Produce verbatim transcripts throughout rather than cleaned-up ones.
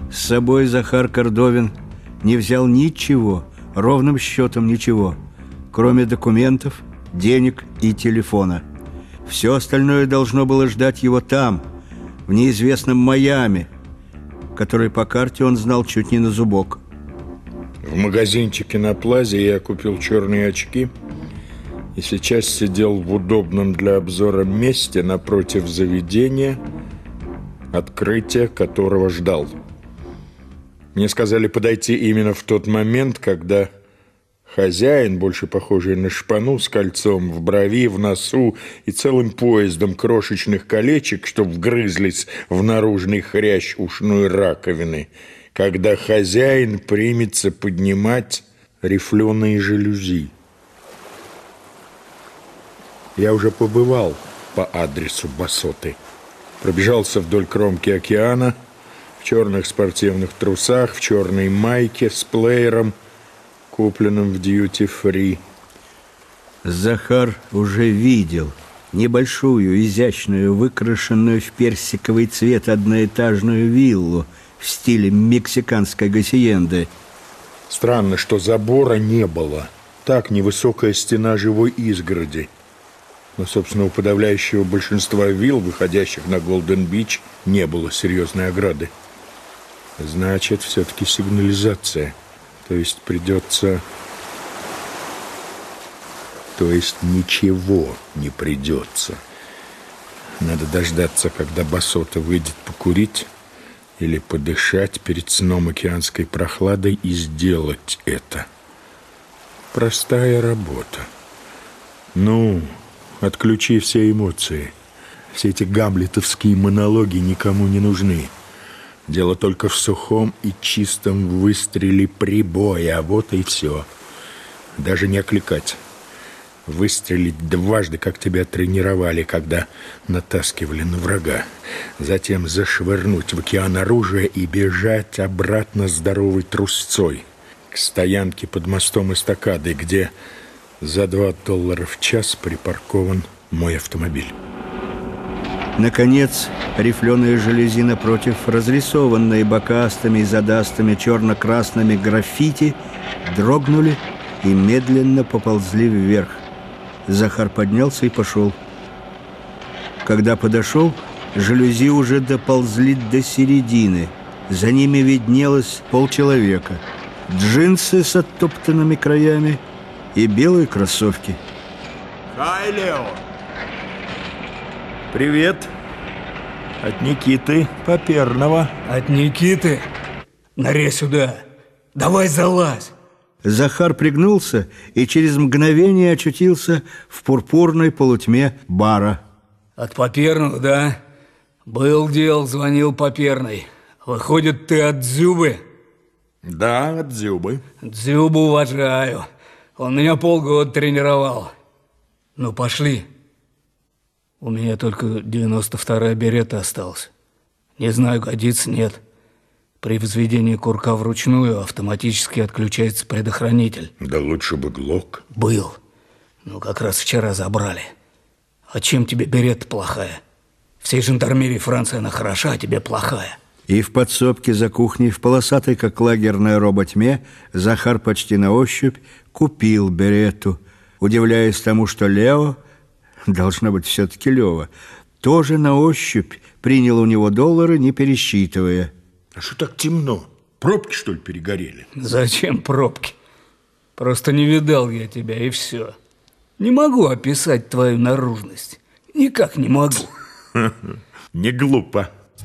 С собой Захар Кордовин не взял ничего, ровным счетом ничего, кроме документов, денег и телефона. Все остальное должно было ждать его там, в неизвестном Майами, который по карте он знал чуть не на зубок. В магазинчике на Плазе я купил черные очки и сейчас сидел в удобном для обзора месте напротив заведения, открытия которого ждал. Мне сказали подойти именно в тот момент, когда хозяин, больше похожий на шпану, с кольцом в брови, в носу и целым поездом крошечных колечек, что вгрызлись в наружный хрящ ушной раковины, когда хозяин примется поднимать рифленые жалюзи. Я уже побывал по адресу Басоты. Пробежался вдоль кромки океана в черных спортивных трусах, в черной майке с плеером, купленным в дьюти-фри. Захар уже видел небольшую, изящную, выкрашенную в персиковый цвет одноэтажную виллу в стиле мексиканской гасиенды. Странно, что забора не было. Так невысокая стена живой изгороди. Но, собственно, у подавляющего большинства вилл, выходящих на Голден-Бич, не было серьезной ограды. Значит, все-таки сигнализация. То есть придется... То есть ничего не придется. Надо дождаться, когда Басота выйдет покурить или подышать перед сном океанской прохладой и сделать это. Простая работа. Ну, отключи все эмоции. Все эти гамлетовские монологи никому не нужны. Дело только в сухом и чистом выстреле прибоя, а вот и все. Даже не окликать. Выстрелить дважды, как тебя тренировали, когда натаскивали на врага. Затем зашвырнуть в океан оружие и бежать обратно здоровой трусцой к стоянке под мостом эстакады, где за два доллара в час припаркован мой автомобиль. Наконец, рифленые жалюзи напротив, разрисованные бокастыми и задастыми черно-красными граффити, дрогнули и медленно поползли вверх. Захар поднялся и пошел. Когда подошел, жалюзи уже доползли до середины. За ними виднелось полчеловека, джинсы с оттоптанными краями и белые кроссовки. Хай, Лео! Привет. От Никиты Поперного. От Никиты? Наре сюда. Давай залазь. Захар пригнулся и через мгновение очутился в пурпурной полутьме бара. От Поперного, да? Был дел, звонил Поперный. Выходит, ты от Дзюбы? Да, от Дзюбы. Дзюбу уважаю. Он меня полгода тренировал. Ну, пошли. У меня только девяносто вторая берета осталась. Не знаю, годится, нет. При взведении курка вручную автоматически отключается предохранитель. Да лучше бы глок. Был. Ну, как раз вчера забрали. А чем тебе берета плохая? Всей жандармерии Франции она хороша, а тебе плохая. И в подсобке за кухней, в полосатой, как лагерная роба, тьме, Захар почти на ощупь купил берету, удивляясь тому, что Лео, должно быть все-таки Лева, тоже на ощупь принял у него доллары, не пересчитывая. А что так темно? Пробки, что ли, перегорели? Зачем пробки? Просто не видал я тебя, и все. Не могу описать твою наружность. Никак не могу. Не глупо.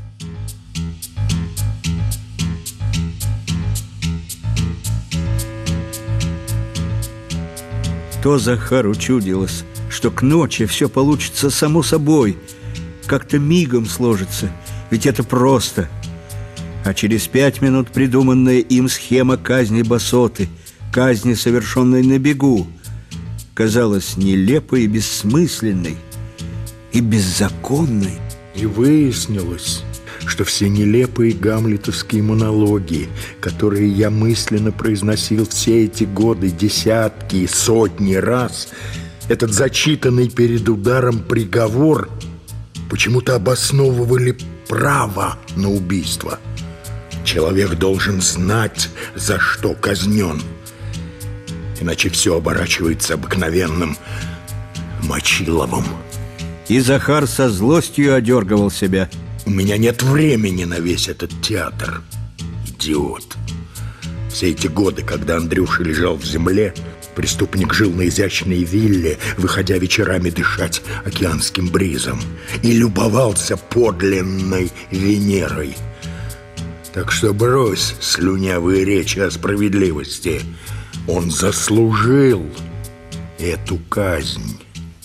То Захару чудилось, что к ночи все получится само собой, как-то мигом сложится, ведь это просто. А через пять минут придуманная им схема казни Басоты, казни, совершенной на бегу, казалась нелепой и бессмысленной, и беззаконной. И выяснилось, что все нелепые гамлетовские монологи, которые я мысленно произносил все эти годы десятки и сотни раз, этот зачитанный перед ударом приговор почему-то обосновывали право на убийство. Человек должен знать, за что казнен. Иначе все оборачивается обыкновенным Мочиловым. И Захар со злостью одергивал себя. У меня нет времени на весь этот театр. Идиот. Все эти годы, когда Андрюша лежал в земле, преступник жил на изящной вилле, выходя вечерами дышать океанским бризом, и любовался подлинной Венерой. Так что брось слюнявые речи о справедливости. Он заслужил эту казнь.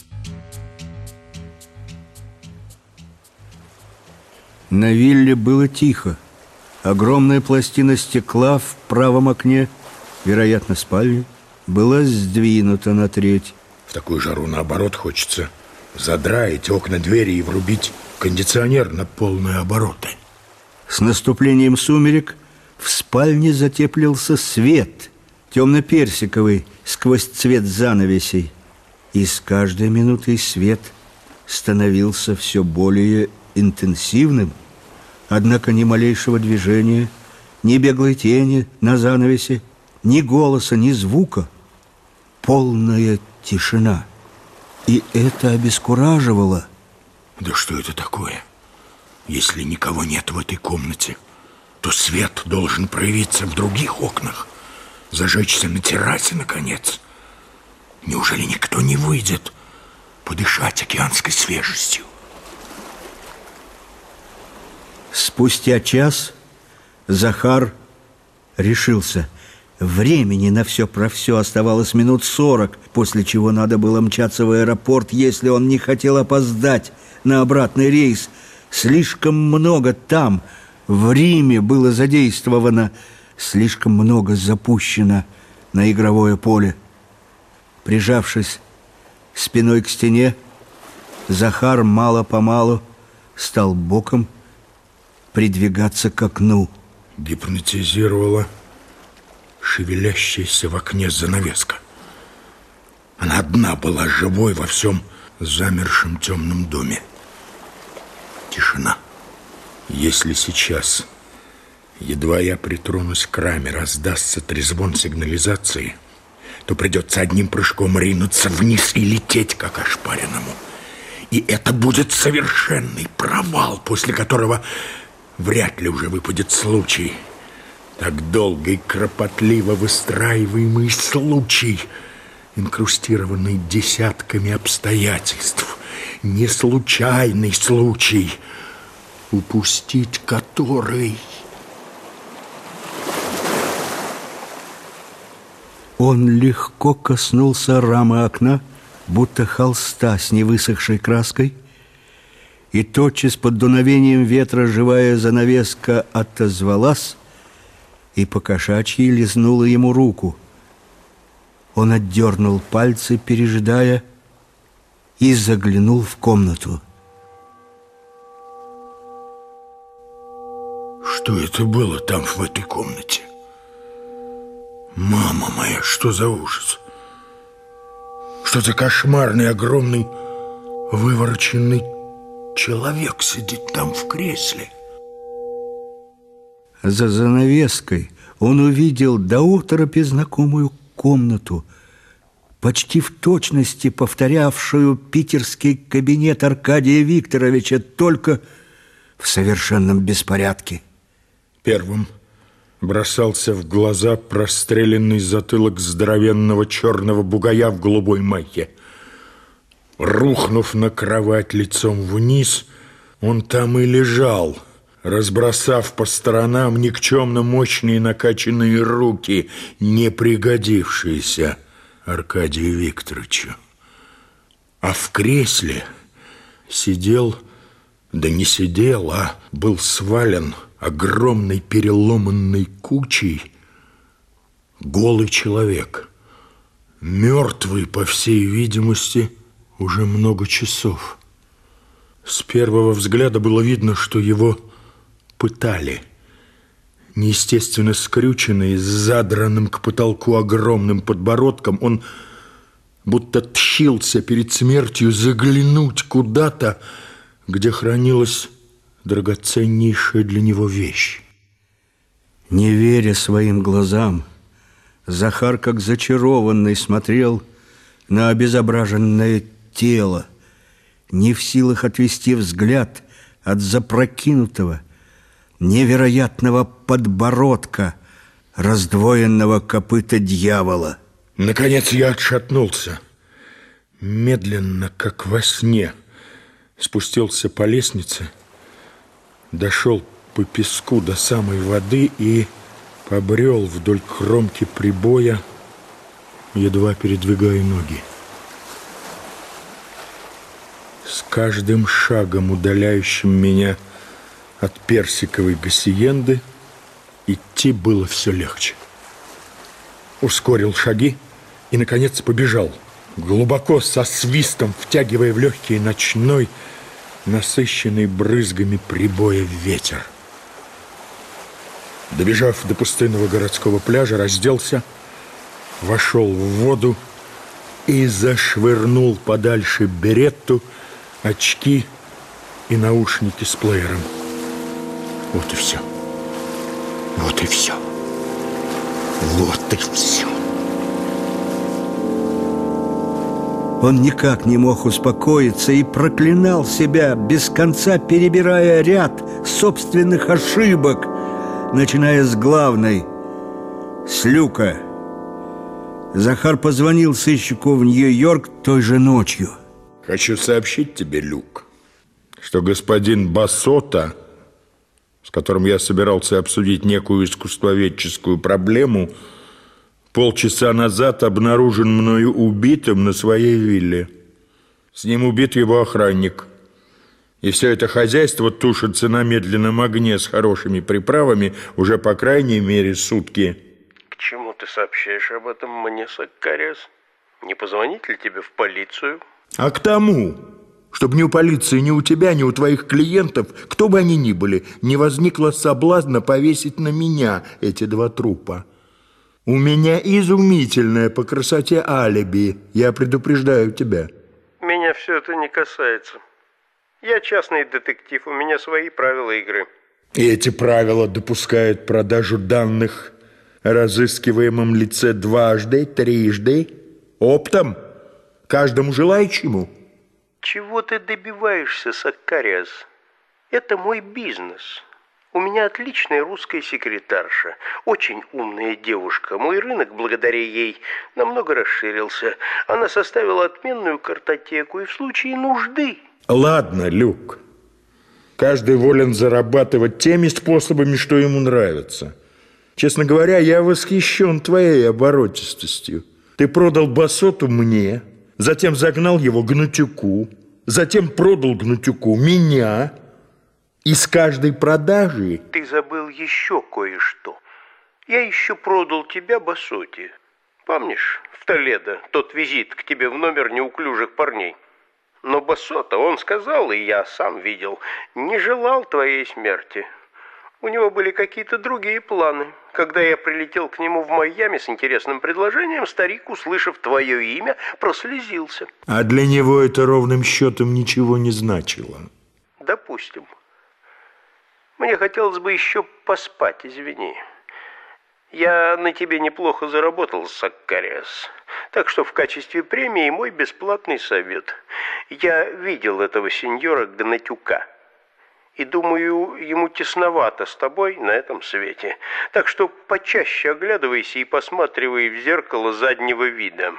На вилле было тихо. Огромная пластина стекла в правом окне, вероятно, спальни, была сдвинута на треть. В такую жару, наоборот, хочется задраить окна двери и врубить кондиционер на полные обороты. С наступлением сумерек в спальне затеплился свет, темно-персиковый, сквозь цвет занавесей. И с каждой минутой свет становился все более интенсивным. Однако ни малейшего движения, ни беглой тени на занавесе, ни голоса, ни звука. Полная тишина. И это обескураживало. Да что это такое? Если никого нет в этой комнате, то свет должен проявиться в других окнах, зажечься на террасе, наконец. Неужели никто не выйдет подышать океанской свежестью? Спустя час Захар решился. Времени на все про все оставалось минут сорок, после чего надо было мчаться в аэропорт, если он не хотел опоздать на обратный рейс. Слишком много там, в Риме, было задействовано, слишком много запущено на игровое поле. Прижавшись спиной к стене, Захар мало-помалу стал боком придвигаться к окну. Гипнотизировала шевелящаяся в окне занавеска. Она одна была живой во всем замершем темном доме. Тишина. Если сейчас, едва я притронусь к раме, раздастся трезвон сигнализации, то придется одним прыжком ринуться вниз и лететь, как ошпаренному. И это будет совершенный провал, после которого вряд ли уже выпадет случай. Так долго и кропотливо выстраиваемый случай, инкрустированный десятками обстоятельств, не случайный случай, упустить который... Он легко коснулся рамы окна, будто холста с невысохшей краской, и тотчас под дуновением ветра живая занавеска отозвалась и по-кошачьи лизнула ему руку. Он отдернул пальцы, пережидая, и заглянул в комнату. Что это было там, в этой комнате? Мама моя, что за ужас? Что за кошмарный, огромный, вывороченный человек сидит там в кресле? За занавеской он увидел до оторопи знакомую комнату, почти в точности повторявшую питерский кабинет Аркадия Викторовича, только в совершенном беспорядке. Первым бросался в глаза простреленный затылок здоровенного черного бугая в голубой майке. Рухнув на кровать лицом вниз, он там и лежал, разбросав по сторонам никчемно мощные накачанные руки, не пригодившиеся Аркадию Викторовичу. А в кресле сидел, да не сидел, а был свален огромной переломанной кучей голый человек, мертвый, по всей видимости, уже много часов. С первого взгляда было видно, что его пытали. Неестественно скрюченный, с задранным к потолку огромным подбородком, он будто тщился перед смертью заглянуть куда-то, где хранилась драгоценнейшая для него вещь. Не веря своим глазам, Захар, как зачарованный, смотрел на обезображенное тело, не в силах отвести взгляд от запрокинутого, невероятного подбородка, раздвоенного копыта дьявола. Наконец я отшатнулся. Медленно, как во сне, спустился по лестнице, дошел по песку до самой воды и побрел вдоль кромки прибоя, едва передвигая ноги. С каждым шагом, удаляющим меня от персиковой гассиенды, идти было все легче. Ускорил шаги и, наконец, побежал, глубоко, со свистом, втягивая в легкий ночной, насыщенный брызгами прибоя ветер. Добежав до пустынного городского пляжа, разделся, вошел в воду и зашвырнул подальше беретту, очки и наушники с плеером. Вот и все. Вот и все. Вот и все. Он никак не мог успокоиться и проклинал себя, без конца перебирая ряд собственных ошибок, начиная с главной, с люка. Захар позвонил сыщику в Нью-Йорк той же ночью. Хочу сообщить тебе, Люк, что господин Басота, с которым я собирался обсудить некую искусствоведческую проблему, полчаса назад обнаружен мною убитым на своей вилле. С ним убит его охранник. И все это хозяйство тушится на медленном огне с хорошими приправами уже по крайней мере сутки. К чему ты сообщаешь об этом мне, Саккариас? Не позвонить ли тебе в полицию? А к тому, чтобы ни у полиции, ни у тебя, ни у твоих клиентов, кто бы они ни были, не возникло соблазна повесить на меня эти два трупа. У меня изумительное по красоте алиби, я предупреждаю тебя. Меня все это не касается. Я частный детектив, у меня свои правила игры. И эти правила допускают продажу данных о разыскиваемом лице дважды, трижды, оптом, каждому желающему. Чего ты добиваешься, Саккариас? Это мой бизнес. У меня отличная русская секретарша, очень умная девушка. Мой рынок, благодаря ей, намного расширился. Она составила отменную картотеку и в случае нужды... Ладно, Люк. Каждый волен зарабатывать теми способами, что ему нравится. Честно говоря, я восхищен твоей оборотистостью. Ты продал Басоту мне, затем загнал его Гнатюку, затем продал Гнатюку меня... И с каждой продажи... Ты забыл еще кое-что. Я еще продал тебя Басоте. Помнишь, в Толедо тот визит к тебе в номер неуклюжих парней? Но Басота, он сказал, и я сам видел, не желал твоей смерти. У него были какие-то другие планы. Когда я прилетел к нему в Майами с интересным предложением, старик, услышав твое имя, прослезился. А для него это ровным счетом ничего не значило. Допустим. Мне хотелось бы еще поспать, извини. Я на тебе неплохо заработал, Саккариас. Так что в качестве премии мой бесплатный совет. Я видел этого сеньора Гнатюка. И думаю, ему тесновато с тобой на этом свете. Так что почаще оглядывайся и посматривай в зеркало заднего вида.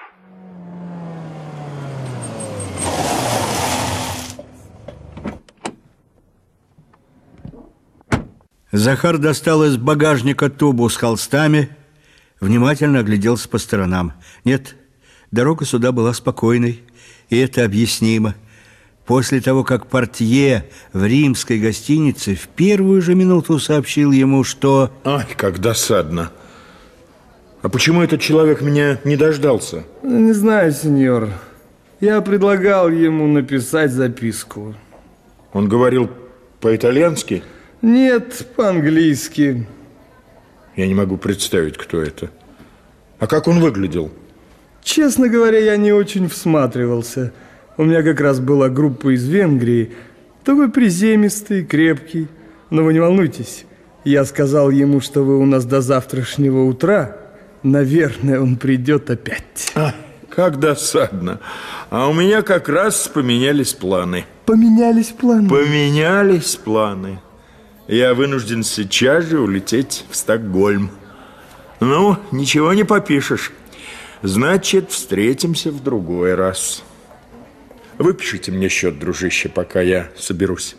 Захар достал из багажника тубу с холстами, внимательно огляделся по сторонам. Нет, дорога сюда была спокойной, и это объяснимо. После того, как портье в римской гостинице в первую же минуту сообщил ему, что... Ай, как досадно. А почему этот человек меня не дождался? Не знаю, сеньор. Я предлагал ему написать записку. Он говорил по-итальянски? Нет, по-английски. Я не могу представить, кто это. А как он выглядел? Честно говоря, я не очень всматривался. У меня как раз была группа из Венгрии. Такой приземистый, крепкий. Но вы не волнуйтесь, Я сказал ему, что вы у нас до завтрашнего утра. Наверное, он придет опять. А, как досадно. А у меня как раз поменялись планы. Поменялись планы? Поменялись планы. Я вынужден сейчас же улететь в Стокгольм. Ну, ничего не попишешь. Значит, встретимся в другой раз. Выпишите мне счет, дружище, пока я соберусь.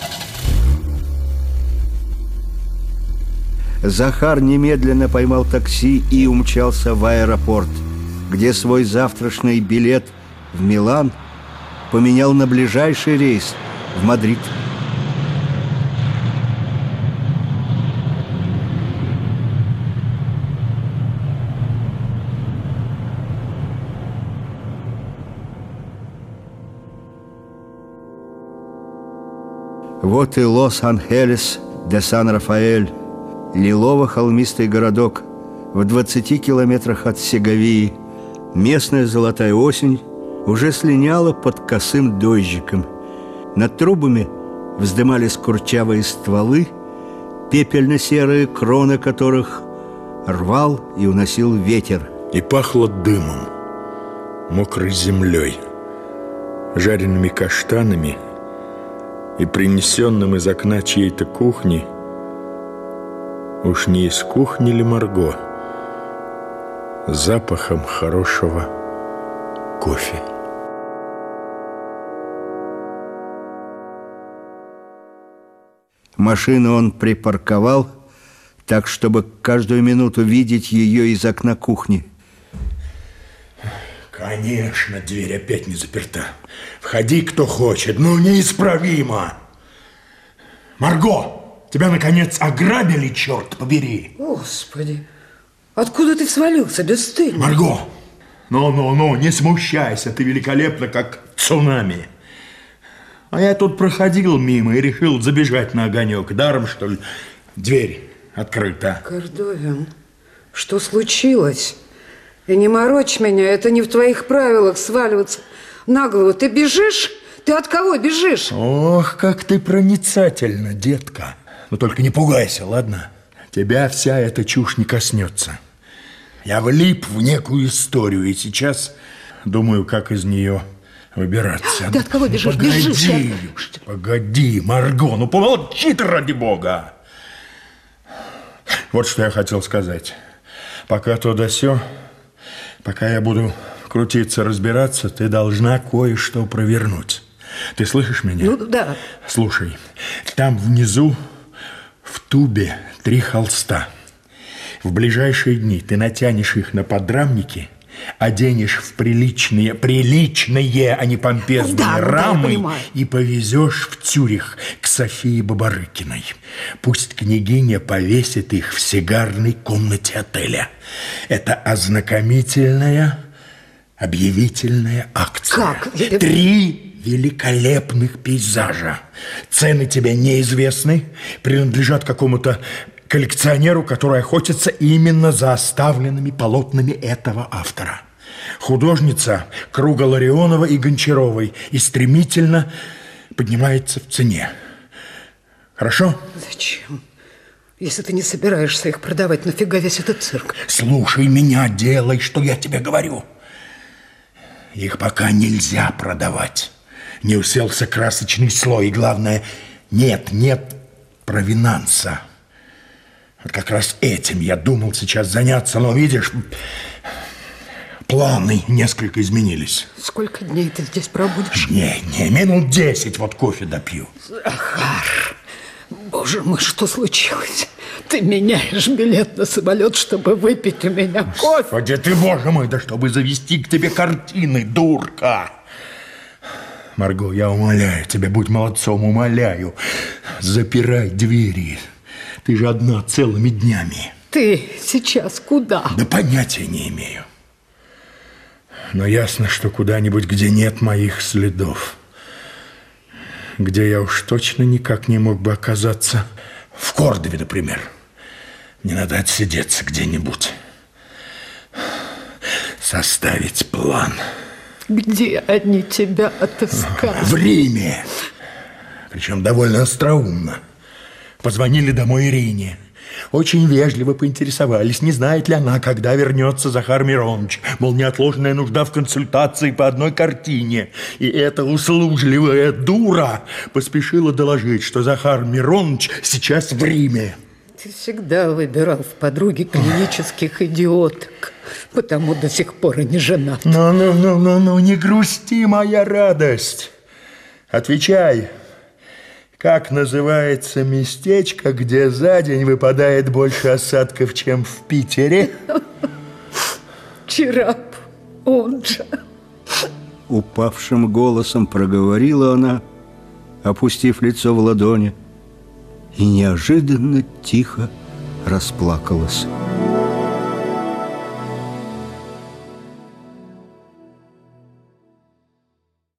Захар немедленно поймал такси и умчался в аэропорт, где свой завтрашний билет в Милан поменял на ближайший рейс в Мадрид. Вот и Лос-Анхелес де Сан-Рафаэль, лилово-холмистый городок в двадцати километрах от Сеговии. Местная золотая осень уже слиняла под косым дождиком. Над трубами вздымались курчавые стволы, пепельно-серые кроны которых рвал и уносил ветер. И пахло дымом, мокрой землей, жареными каштанами и принесенным из окна чьей-то кухни, уж не из кухни ли Марго, запахом хорошего кофе. Машину он припарковал так, чтобы каждую минуту видеть ее из окна кухни. Конечно, дверь опять не заперта. Входи, кто хочет, но неисправимо. Марго, тебя, наконец, ограбили, черт побери. Господи, откуда ты свалился, бесстыдный? Марго, ну-ну-ну, не смущайся, ты великолепна, как цунами. А я тут проходил мимо и решил забежать на огонек. Даром, что ли, дверь открыта. Кордовин, что случилось? И не морочь меня, это не в твоих правилах сваливаться на голову. Ты бежишь? Ты от кого бежишь? Ох, как ты проницательна, детка. Но только не пугайся, ладно? Тебя вся эта чушь не коснется. Я влип в некую историю, и сейчас думаю, как из нее выбираться. Ты от кого бежишь? Погоди, Бежишь, погоди, Марго, ну помолчи ты, ради бога. Вот что я хотел сказать. Пока то да сё, пока я буду крутиться, разбираться, ты должна кое-что провернуть. Ты слышишь меня? Ну, да. Слушай, там внизу в тубе три холста. В ближайшие дни ты натянешь их на подрамники, оденешь в приличные, приличные, а не помпезные да, рамы да, и повезешь в Цюрих к Софии Бабарыкиной. Пусть княгиня повесит их в сигарной комнате отеля. Это ознакомительная, объявительная акция. Как? Три великолепных пейзажа. Цены тебе неизвестны, принадлежат какому-то коллекционеру, который охотится именно за оставленными полотнами этого автора. Художница круга Ларионова и Гончаровой и стремительно поднимается в цене. Хорошо? Зачем? Если ты не собираешься их продавать, нафига весь этот цирк? Слушай меня, делай, что я тебе говорю. Их пока нельзя продавать. Не уселся красочный слой. И главное, нет, нет провинанса. Вот как раз этим я думал сейчас заняться. Но видишь, планы несколько изменились. Сколько дней ты здесь пробудешь? Не, не, минут десять, вот кофе допью. Захар, боже мой, что случилось? Ты меняешь билет на самолет, чтобы выпить у меня кофе. Господи ты, боже мой, да чтобы завести к тебе картины, дурка. Марго, я умоляю тебя, будь молодцом, умоляю. Запирай двери. Ты же одна целыми днями. Ты сейчас куда? Да понятия не имею. Но ясно, что куда-нибудь, где нет моих следов. Где я уж точно никак не мог бы оказаться. В Кордове, например. Мне надо отсидеться где-нибудь. Составить план. Где они тебя отыскали? В Риме. Причем довольно остроумно. Позвонили домой Ирине. Очень вежливо поинтересовались, не знает ли она, когда вернется Захар Миронович. Мол, неотложная нужда в консультации по одной картине. И эта услужливая дура поспешила доложить, что Захар Миронович сейчас в Риме. Ты всегда выбирал в подруги клинических идиоток, потому до сих пор и не женат. Ну-ну-ну-ну-ну, не грусти, моя радость. Отвечай. Как называется местечко, где за день выпадает больше осадков, чем в Питере? Чирап, он же. Упавшим голосом проговорила она, опустив лицо в ладони, и неожиданно тихо расплакалась.